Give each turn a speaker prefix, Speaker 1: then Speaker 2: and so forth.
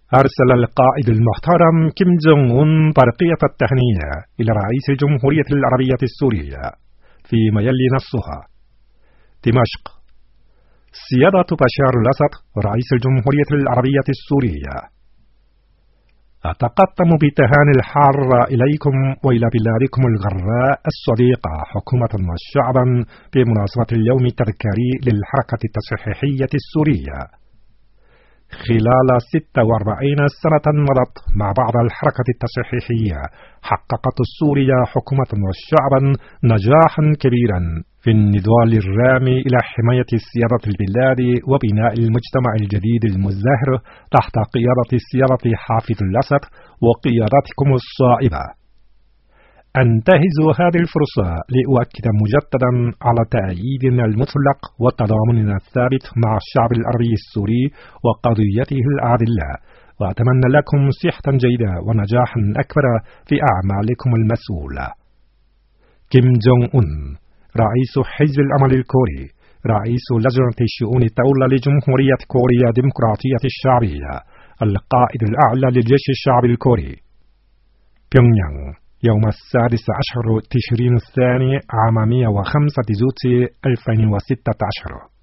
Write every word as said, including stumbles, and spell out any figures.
Speaker 1: أرسل القائد المحترم كيم جونغ أون برقية التهنئة إلى رئيس الجمهورية العربية السورية فيما يلي نصها: دمشق. سيادة بشار الأسد رئيس الجمهورية العربية السورية، أتقدم بتهاني الحارة إليكم وإلى بلادكم الغراء الصديقة حكومة وشعبا بمناسبة اليوم التذكاري للحركة التصحيحية السورية. خلال ستة وأربعين سنة مضت مع بعض الحركة التصحيحية، حققت سوريا حكومة وشعبا نجاحا كبيرا في النضال الرامي إلى حماية سيادة البلاد وبناء المجتمع الجديد المزدهر تحت قيادة سيادة حافظ الأسد وقيادتكم الصائبة. أنتهز هذه الفرصة لأؤكد مجددا على تأييدنا المطلق وتضامننا الثابت مع الشعب العربي السوري وقضيته العادلة، وأتمنى لكم صحة جيدة ونجاحا أكبر في أعمالكم المسؤولة. كيم جونغ أون رئيس حزب الأمل الكوري، رئيس لجنة شؤون الدولة لجمهورية كوريا الديمقراطية الشعبية، القائد الأعلى للجيش الشعبي الكوري. بيونغيانغ، يوم السادس عشر تشرين الثاني عام مئة وخمسة زوتي ألفين وستة عشر.